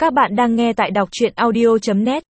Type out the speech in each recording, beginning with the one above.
Các bạn đang nghe tại đọc truyện audio.net.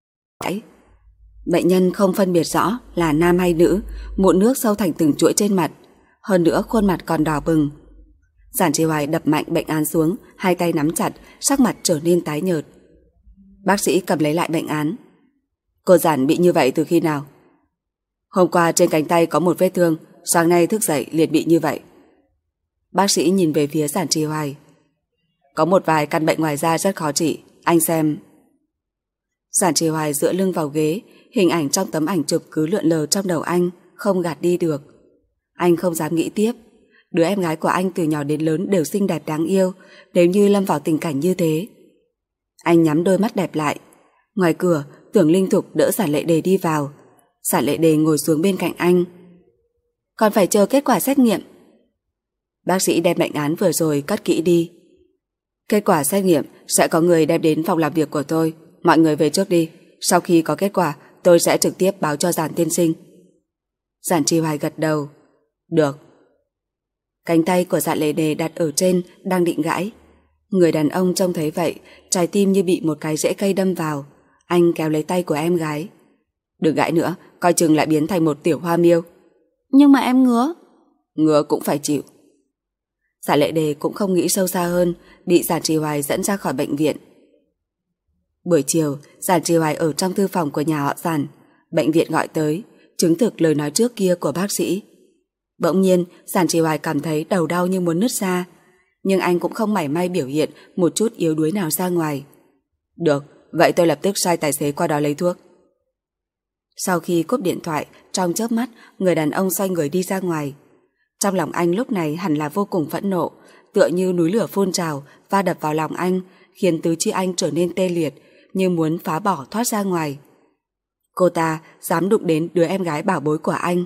Bệnh nhân không phân biệt rõ là nam hay nữ, mụn nước sâu thành từng chuỗi trên mặt, hơn nữa khuôn mặt còn đỏ bừng. Giản Trì Hoài đập mạnh bệnh án xuống, hai tay nắm chặt, sắc mặt trở nên tái nhợt. Bác sĩ cầm lấy lại bệnh án. Cô Giản bị như vậy từ khi nào? Hôm qua trên cánh tay có một vết thương, sáng nay thức dậy liền bị như vậy. Bác sĩ nhìn về phía Giản Trì Hoài. Có một vài căn bệnh ngoài da rất khó trị, anh xem. Giản Trì Hoài dựa lưng vào ghế, hình ảnh trong tấm ảnh chụp cứ lượn lờ trong đầu anh, không gạt đi được. Anh không dám nghĩ tiếp. Đứa em gái của anh từ nhỏ đến lớn đều xinh đẹp đáng yêu, nếu như lâm vào tình cảnh như thế. Anh nhắm đôi mắt đẹp lại. Ngoài cửa, Tưởng Linh Thục đỡ Giản Lệ Đề đi vào. Giản Lệ Đề ngồi xuống bên cạnh anh. Còn phải chờ kết quả xét nghiệm. Bác sĩ đem bệnh án vừa rồi cất kỹ đi. Kết quả xét nghiệm sẽ có người đem đến phòng làm việc của tôi. Mọi người về trước đi. Sau khi có kết quả, tôi sẽ trực tiếp báo cho Giản tiên sinh. Giản Trì Hoài gật đầu. Được. Cánh tay của Giản Lệ Đề đặt ở trên, đang định gãy. Người đàn ông trông thấy vậy, trái tim như bị một cái rễ cây đâm vào. Anh kéo lấy tay của em gái. Đừng gãy nữa, coi chừng lại biến thành một tiểu hoa miêu. Nhưng mà em ngứa. Ngứa cũng phải chịu. Giản Lệ Đề cũng không nghĩ sâu xa hơn, bị Giản Trì Hoài dẫn ra khỏi bệnh viện. Buổi chiều, Giản Trì Hoài ở trong thư phòng của nhà họ Giản. Bệnh viện gọi tới, chứng thực lời nói trước kia của bác sĩ. Bỗng nhiên, Giản Trì Hoài cảm thấy đầu đau như muốn nứt ra, nhưng anh cũng không mảy may biểu hiện một chút yếu đuối nào ra ngoài. Được, vậy tôi lập tức sai tài xế qua đó lấy thuốc. Sau khi cúp điện thoại, trong chớp mắt, người đàn ông xoay người đi ra ngoài. Trong lòng anh lúc này hẳn là vô cùng phẫn nộ, tựa như núi lửa phun trào va đập vào lòng anh, khiến tứ chi anh trở nên tê liệt, như muốn phá bỏ thoát ra ngoài. Cô ta dám đụng đến đứa em gái bảo bối của anh.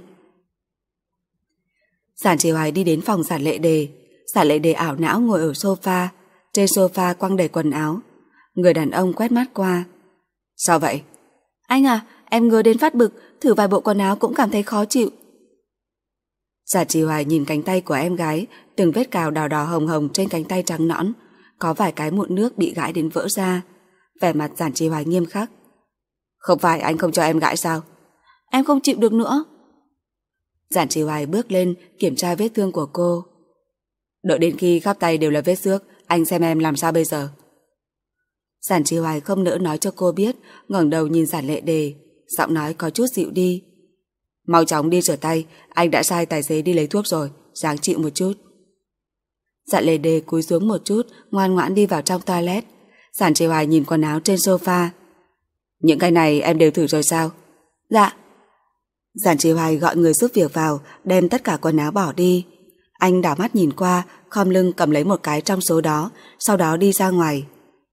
Giản Trì Hoài đi đến phòng Giản Lệ Đề. Giản Lệ Đề ảo não ngồi ở sofa, trên sofa quăng đầy quần áo. Người đàn ông quét mắt qua. Sao vậy? Anh à, em ngứa đến phát bực, thử vài bộ quần áo cũng cảm thấy khó chịu. Giản Trì Hoài nhìn cánh tay của em gái, từng vết cào đỏ đỏ hồng hồng trên cánh tay trắng nõn, có vài cái mụn nước bị gãi đến vỡ ra. Vẻ mặt Giản Trì Hoài nghiêm khắc. Không phải anh không cho em gãi sao? Em không chịu được nữa. Giản Trì Hoài bước lên kiểm tra vết thương của cô. Đợi đến khi khắp tay đều là vết xước, anh xem em làm sao bây giờ. Giản Trì Hoài không nỡ nói cho cô biết, ngẩng đầu nhìn Giản Lệ Đề, giọng nói có chút dịu đi. Mau chóng đi rửa tay, anh đã sai tài xế đi lấy thuốc rồi, ráng chịu một chút. Giản Lệ Đề cúi xuống một chút, ngoan ngoãn đi vào trong toilet. Giản Trì Hoài nhìn quần áo trên sofa. Những cái này em đều thử rồi sao? Dạ. Giản Trì Hoài gọi người giúp việc vào, đem tất cả quần áo bỏ đi. Anh đảo mắt nhìn qua, khom lưng cầm lấy một cái trong số đó, sau đó đi ra ngoài.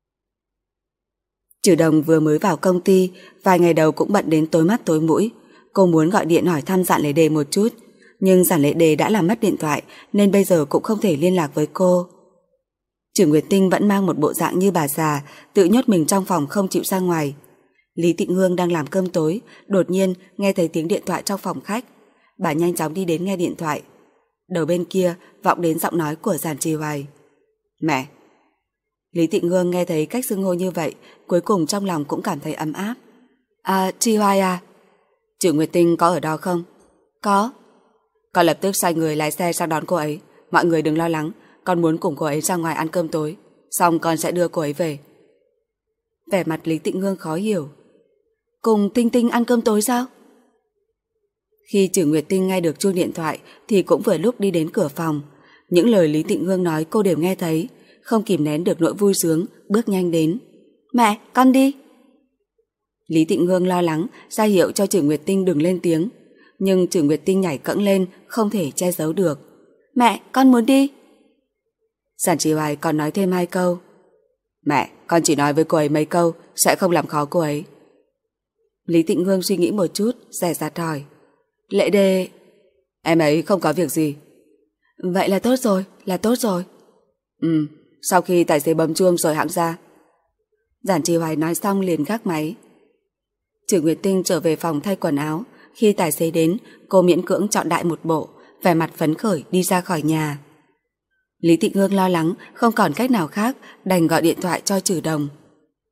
Trừ Đồng vừa mới vào công ty, vài ngày đầu cũng bận đến tối mắt tối mũi. Cô muốn gọi điện hỏi thăm Giản Lệ Đề một chút, nhưng Giản Lệ Đề đã làm mất điện thoại nên bây giờ cũng không thể liên lạc với cô. Trừ Nguyệt Tinh vẫn mang một bộ dạng như bà già, tự nhốt mình trong phòng không chịu ra ngoài. Lý Tịnh Hương đang làm cơm tối, đột nhiên nghe thấy tiếng điện thoại trong phòng khách. Bà nhanh chóng đi đến nghe điện thoại. Đầu bên kia vọng đến giọng nói của Giản Trì Hoài. Mẹ. Lý Tịnh Hương nghe thấy cách xưng hô như vậy, cuối cùng trong lòng cũng cảm thấy ấm áp. À, Trì Hoài à? Trừ Nguyệt Tinh có ở đó không? Có. Con lập tức sai người lái xe sang đón cô ấy. Mọi người đừng lo lắng, con muốn cùng cô ấy ra ngoài ăn cơm tối, xong con sẽ đưa cô ấy về. Vẻ mặt Lý Tịnh Hương khó hiểu. Cùng Tinh Tinh ăn cơm tối sao? Khi Trừ Nguyệt Tinh nghe được chuông điện thoại thì cũng vừa lúc đi đến cửa phòng. Những lời Lý Tịnh Hương nói cô đều nghe thấy, không kìm nén được nỗi vui sướng, bước nhanh đến. Mẹ, con đi. Lý Tịnh Hương lo lắng ra hiệu cho Trừ Nguyệt Tinh đừng lên tiếng, nhưng Trừ Nguyệt Tinh nhảy cẫng lên, không thể che giấu được. Mẹ, con muốn đi. Giản Trì Hoài còn nói thêm 2 câu. Mẹ, con chỉ nói với cô ấy mấy câu, sẽ không làm khó cô ấy. Lý Tịnh Hương suy nghĩ một chút, dè dặt hỏi. Lệ Đề... Em ấy không có việc gì. Vậy là tốt rồi, là tốt rồi. Sau khi tài xế bấm chuông rồi hãng ra. Giản Trì Hoài nói xong liền gác máy. Trừ Nguyệt Tinh trở về phòng thay quần áo. Khi tài xế đến, cô miễn cưỡng chọn đại một bộ, vẻ mặt phấn khởi đi ra khỏi nhà. Lý Tịnh Hương lo lắng, không còn cách nào khác, đành gọi điện thoại cho Trừ Đồng.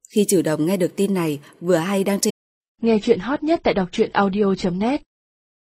Khi Trử Đồng nghe được tin này, vừa hay đang trên Nghe chuyện hot nhất tại đọc truyện audio.net